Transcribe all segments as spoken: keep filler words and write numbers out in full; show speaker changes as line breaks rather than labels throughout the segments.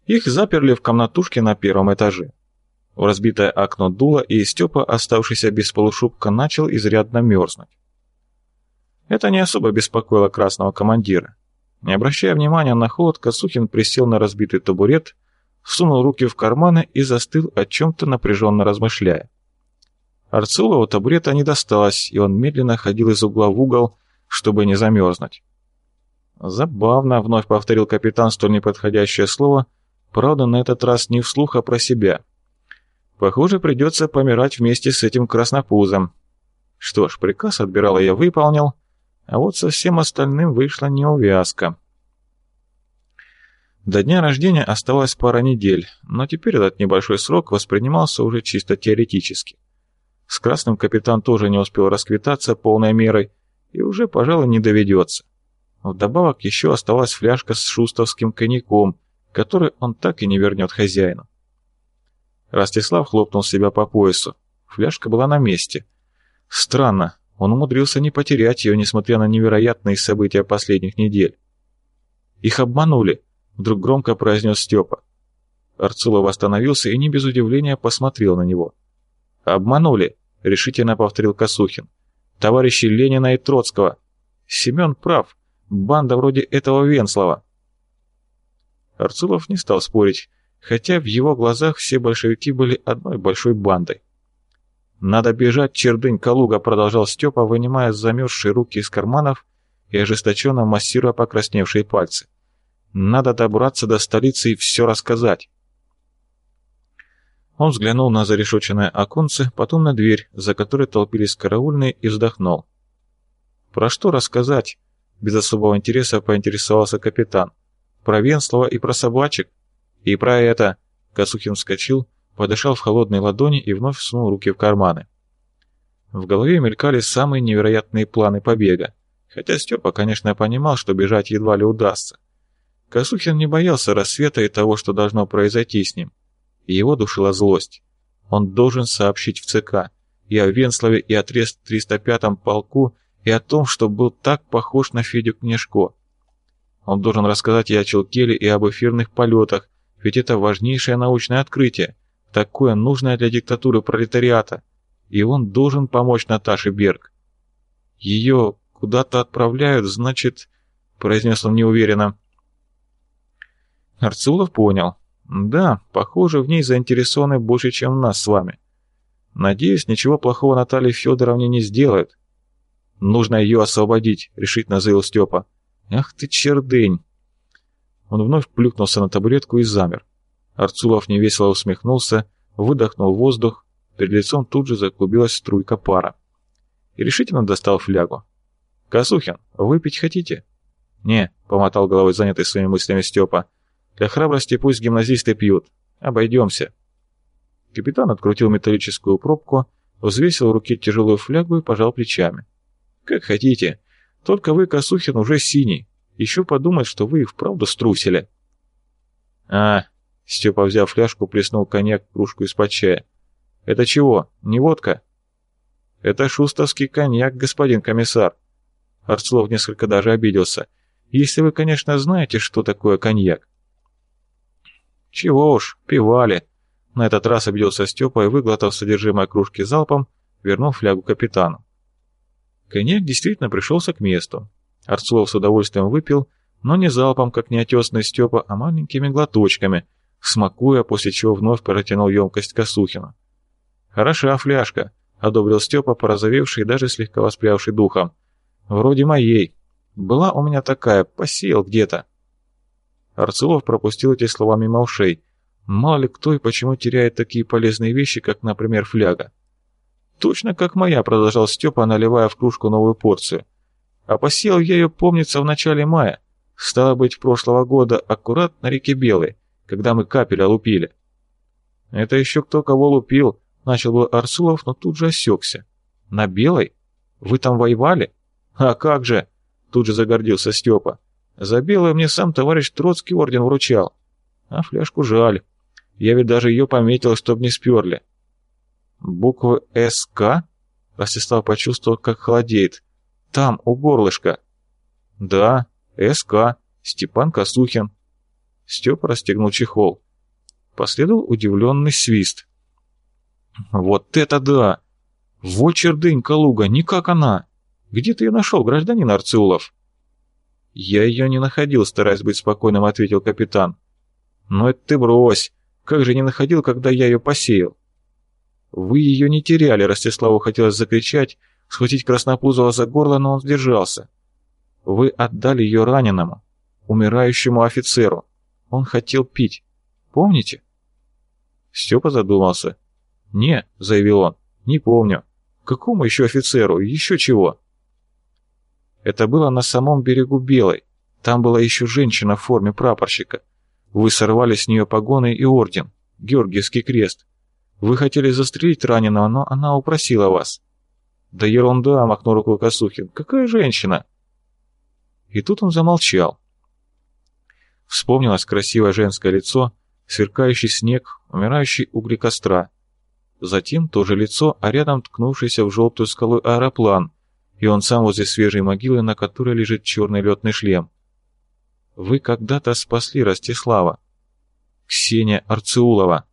Их заперли в комнатушке на первом этаже. В разбитое окно дуло, и Степа, оставшийся без полушубка, начал изрядно мерзнуть. Это не особо беспокоило красного командира. Не обращая внимания на холод, Косухин присел на разбитый табурет, сунул руки в карманы и застыл, о чем-то напряженно размышляя. Арцулову табурета не досталось, и он медленно ходил из угла в угол, чтобы не замерзнуть. «Забавно», — вновь повторил капитан столь неподходящее слово, правда, на этот раз не вслух, а про себя. «Похоже, придется помирать вместе с этим краснопузом. Что ж, приказ адмирала я выполнил, а вот со всем остальным вышла неувязка». До дня рождения оставалось пара недель, но теперь этот небольшой срок воспринимался уже чисто теоретически. С красным капитан тоже не успел расквитаться полной мерой и уже, пожалуй, не доведется. Вдобавок еще оставалась фляжка с шустовским коньяком, который он так и не вернет хозяину. Ростислав хлопнул себя по поясу. Фляжка была на месте. Странно, он умудрился не потерять ее, несмотря на невероятные события последних недель. «Их обманули», — вдруг громко произнес Степа. Арцулов остановился и не без удивления посмотрел на него. «Обманули», — решительно повторил Косухин. «Товарищи Ленина и Троцкого. Семен прав. Банда вроде этого Венслова». Арцулов не стал спорить, хотя в его глазах все большевики были одной большой бандой. «Надо бежать, чердынь, Калуга», — продолжал Степа, вынимая замерзшие руки из карманов и ожесточенно массируя покрасневшие пальцы. «Надо добраться до столицы и все рассказать». Он взглянул на зарешоченное оконце, потом на дверь, за которой толпились караульные, и вздохнул. «Про что рассказать?» — без особого интереса поинтересовался капитан. «Про Венслова и про собачек? И про это...» Косухин вскочил, подышал в холодные ладони и вновь сунул руки в карманы. В голове мелькали самые невероятные планы побега, хотя Степа, конечно, понимал, что бежать едва ли удастся. Косухин не боялся рассвета и того, что должно произойти с ним. И его душила злость. Он должен сообщить в ЦК и о Венслове, и о триста пятом полку, и о том, что был так похож на Федю Княжко. Он должен рассказать и о Челкеле, и об эфирных полетах, ведь это важнейшее научное открытие, такое нужное для диктатуры пролетариата, и он должен помочь Наташе Берг. «Ее куда-то отправляют, значит...» — произнес он неуверенно. Арцулов понял. «Да, похоже, в ней заинтересованы больше, чем в нас с вами. Надеюсь, ничего плохого Наталье Федоровне не сделают». «Нужно ее освободить», — решительно заявил Степа. «Ах ты, чердынь!» Он вновь плюхнулся на табуретку и замер. Арцулов невесело усмехнулся, выдохнул воздух, перед лицом тут же заклубилась струйка пара. И решительно достал флягу. «Косухин, выпить хотите?» «Не», — помотал головой занятый своими мыслями Степа. «Для храбрости пусть гимназисты пьют. Обойдемся». Капитан открутил металлическую пробку, взвесил в руке тяжелую флягу и пожал плечами. «Как хотите. Только вы, Косухин, уже синий. Еще подумать, что вы и вправду струсили». «А...» — Степа, взяв фляжку, плеснул коньяк в кружку из-под чая. «Это чего, не водка?» «Это шустовский коньяк, господин комиссар». Арцулов несколько даже обиделся. «Если вы, конечно, знаете, что такое коньяк». «Чего уж, пивали». На этот раз обиделся Степа и, выглотав содержимое кружки залпом, вернул флягу капитану. Коньяк действительно пришелся к месту. Арцулов с удовольствием выпил, но не залпом, как неотесный Степа, а маленькими глоточками, смакуя, после чего вновь протянул емкость Косухину. «Хороша фляжка», — одобрил Степа, порозовевший и даже слегка воспрявший духом. «Вроде моей. Была у меня такая, посеял где-то». Арцулов пропустил эти слова мимо ушей. Мало ли кто и почему теряет такие полезные вещи, как, например, фляга. «Точно как моя», — продолжал Степа, наливая в кружку новую порцию. «А посеял я ее, помнится, в начале мая. Стало быть, прошлого года, аккурат на реке Белой, когда мы капеля лупили». «Это еще кто кого лупил», — начал был Арцулов, но тут же осекся. «На Белой? Вы там воевали?» «А как же!» — тут же загордился Степа. «За Белое мне сам товарищ Троцкий орден вручал. А фляжку жаль. Я ведь даже ее пометил, чтоб не сперли». «Буквы СК?» — Ростислав почувствовал, как холодеет. «Там, у горлышка». «Да, СК. Степан Косухин». Степа расстегнул чехол. Последовал удивленный свист. «Вот это да! Вот чердынь, Калуга, не как она! Где ты ее нашел, гражданин Арцеулов?» «Я ее не находил», — стараясь быть спокойным, ответил капитан. «Но это ты брось! Как же не находил, когда я ее посеял?» «Вы ее не теряли», — Ростиславу хотелось закричать, схватить Краснопузова за горло, но он сдержался. «Вы отдали ее раненому, умирающему офицеру. Он хотел пить. Помните?» Степа задумался. «Не», — заявил он, — «не помню. Какому еще офицеру? Еще чего?» «Это было на самом берегу Белой. Там была еще женщина в форме прапорщика. Вы сорвали с нее погоны и орден, Георгиевский крест. Вы хотели застрелить раненого, но она упросила вас». «Да ерунда», — махнул рукой Косухин. «Какая женщина?» И тут он замолчал. Вспомнилось красивое женское лицо, сверкающий снег, умирающий угли костра. Затем то же лицо, а рядом ткнувшийся в желтую скалу аэроплан, и он сам возле свежей могилы, на которой лежит черный летный шлем. «Вы когда-то спасли Ростислава. Ксения Арцеулова».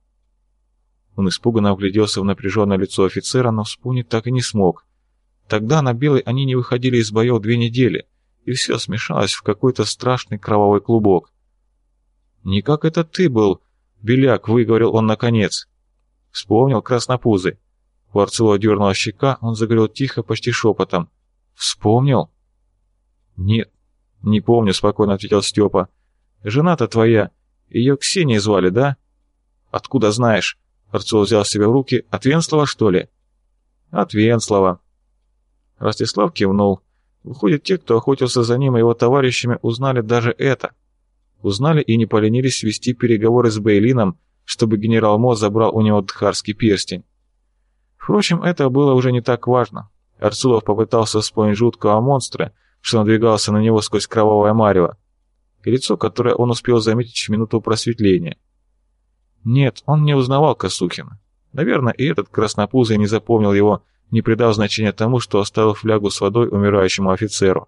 Он испуганно вгляделся в напряженное лицо офицера, но вспомнить так и не смог. Тогда на Белой они не выходили из боев две недели, и все смешалось в какой-то страшный кровавый клубок. «Не как это ты был, Беляк», — выговорил он наконец. Вспомнил Краснопузый. У Арцелова дернула щека, он заговорил тихо, почти шепотом. «Вспомнил?» «Нет, не помню», — спокойно ответил Степа. «Жена-то твоя, ее Ксенией звали, да?» «Откуда знаешь?» Арцелов взял себя в руки. «От Венслова, что ли?» «От Венслова». Ростислав кивнул. Выходит, те, кто охотился за ним и его товарищами, узнали даже это. Узнали и не поленились вести переговоры с Бейлином, чтобы генерал Мо забрал у него дхарский перстень. Впрочем, это было уже не так важно. Арцулов попытался вспомнить жуткого монстра, что надвигался на него сквозь кровавое марево, и лицо, которое он успел заметить в минуту просветления. Нет, он не узнавал Косухина. Наверное, и этот краснопузый не запомнил его, не придав значения тому, что оставил флягу с водой умирающему офицеру.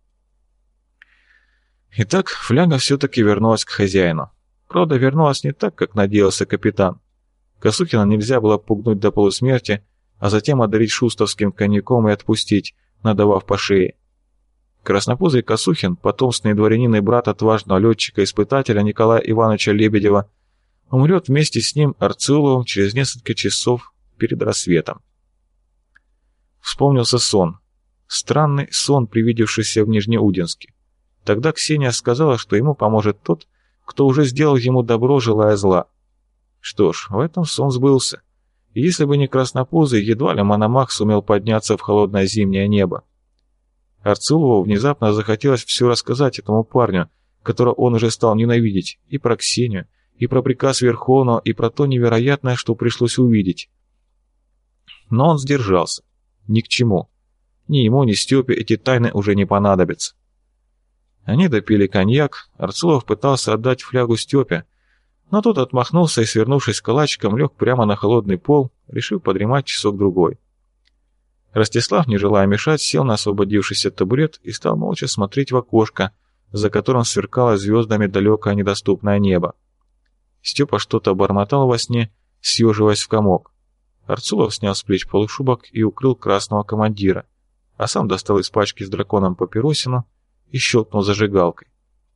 Итак, фляга все-таки вернулась к хозяину. Правда, вернулась не так, как надеялся капитан. Косухина нельзя было пугнуть до полусмерти, а затем одарить шустовским коньяком и отпустить, надавав по шее. Краснопузый Косухин, потомственный дворянин и брат отважного летчика-испытателя Николая Ивановича Лебедева, умрет вместе с ним Арцеуловым через несколько часов перед рассветом. Вспомнился сон. Странный сон, привидевшийся в Нижнеудинске. Тогда Ксения сказала, что ему поможет тот, кто уже сделал ему добро, желая зла. Что ж, в этом сон сбылся. И если бы не краснопузый, едва ли Мономах сумел подняться в холодное зимнее небо. Арцеулову внезапно захотелось все рассказать этому парню, которого он уже стал ненавидеть, и про Ксению, и про приказ Верховного, и про то невероятное, что пришлось увидеть. Но он сдержался. Ни к чему. Ни ему, ни Степе эти тайны уже не понадобятся. Они допили коньяк, Арцулов пытался отдать флягу Степе, но тот отмахнулся и, свернувшись калачиком, лег прямо на холодный пол, решив подремать часок-другой. Ростислав, не желая мешать, сел на освободившийся табурет и стал молча смотреть в окошко, за которым сверкало звездами далекое недоступное небо. Степа что-то бормотал во сне, съеживаясь в комок. Арцулов снял с плеч полушубок и укрыл красного командира, а сам достал из пачки с драконом папиросину и щелкнул зажигалкой.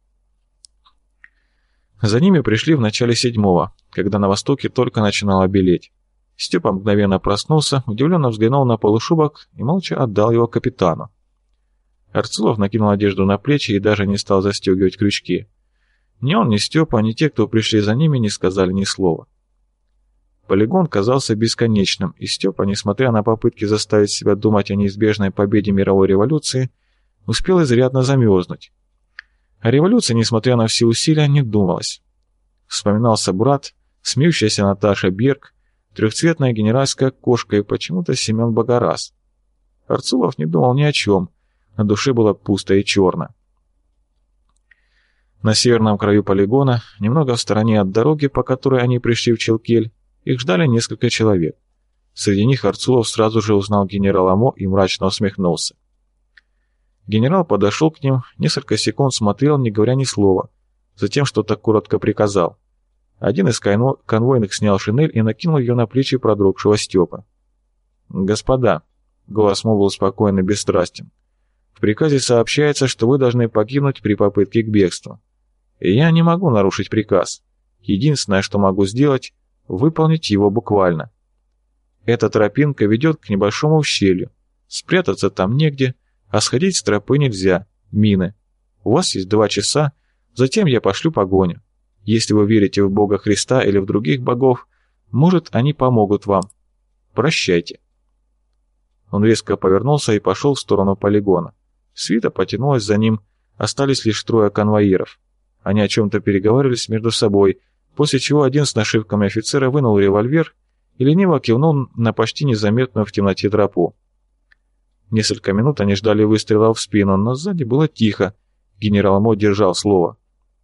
За ними пришли в начале седьмого, когда на востоке только начинало белеть. Степа мгновенно проснулся, удивленно взглянул на полушубок и молча отдал его капитану. Арцулов накинул одежду на плечи и даже не стал застегивать крючки. Ни он, ни Степа, ни те, кто пришли за ними, не сказали ни слова. Полигон казался бесконечным, и Степа, несмотря на попытки заставить себя думать о неизбежной победе мировой революции, успел изрядно замерзнуть. О революции, несмотря на все усилия, не думалось. Вспоминался брат, смеющаяся Наташа Берг, трехцветная генеральская кошка и почему-то Семен Богораз. Арцулов не думал ни о чем, на душе было пусто и черно. На северном краю полигона, немного в стороне от дороги, по которой они пришли в Челкель, их ждали несколько человек. Среди них Арцулов сразу же узнал генерала Мо и мрачно усмехнулся. Генерал подошел к ним, несколько секунд смотрел, не говоря ни слова. затем что-то коротко приказал. Один из конво- конвойных снял шинель и накинул ее на плечи продрогшего Степа. «Господа», — голос Мо был спокойно и бесстрастен, — «в приказе сообщается, что вы должны погибнуть при попытке к бегству. И я не могу нарушить приказ. Единственное, что могу сделать, — выполнить его буквально. Эта тропинка ведет к небольшому ущелью. Спрятаться там негде, а сходить с тропы нельзя. Мины. У вас есть два часа, затем я пошлю погоню. Если вы верите в Бога Христа или в других богов, может, они помогут вам. Прощайте». Он резко повернулся и пошел в сторону полигона. Свита потянулась за ним, остались лишь трое конвоиров. Они о чем-то переговаривались между собой, после чего один с нашивками офицера вынул револьвер и лениво кивнул на почти незаметную в темноте тропу. Несколько минут они ждали выстрела в спину, но сзади было тихо. Генерал Мо держал слово.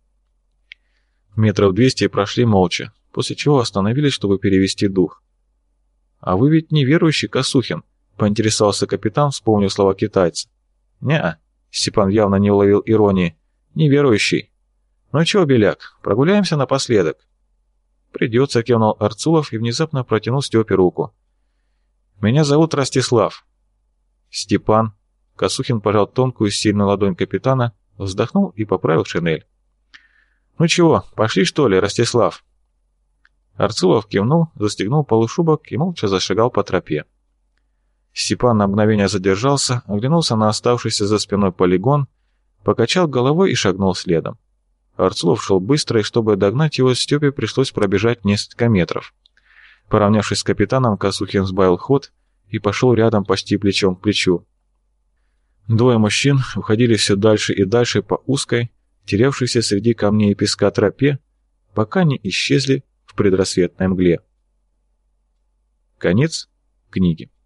Метров двести прошли молча, после чего остановились, чтобы перевести дух. «А вы ведь неверующий, Косухин?» — поинтересовался капитан, вспомнив слова китайца. «Не-а», — Степан явно не уловил иронии, — «неверующий. Ну чего, Беляк, прогуляемся напоследок?» «Придется», — кивнул Арцулов и внезапно протянул Степе руку. «Меня зовут Ростислав». «Степан», — Косухин пожал тонкую сильную ладонь капитана, вздохнул и поправил шинель. «Ну чего, пошли что ли, Ростислав?» Арцулов кивнул, застегнул полушубок и молча зашагал по тропе. Степан на мгновение задержался, оглянулся на оставшийся за спиной полигон, покачал головой и шагнул следом. Арцулов шел быстро, и чтобы догнать его, Степе пришлось пробежать несколько метров. Поравнявшись с капитаном, Косухин сбавил ход и пошел рядом почти плечом к плечу. Двое мужчин уходили все дальше и дальше по узкой, терявшейся среди камней и песка тропе, пока не исчезли в предрассветной мгле. Конец книги.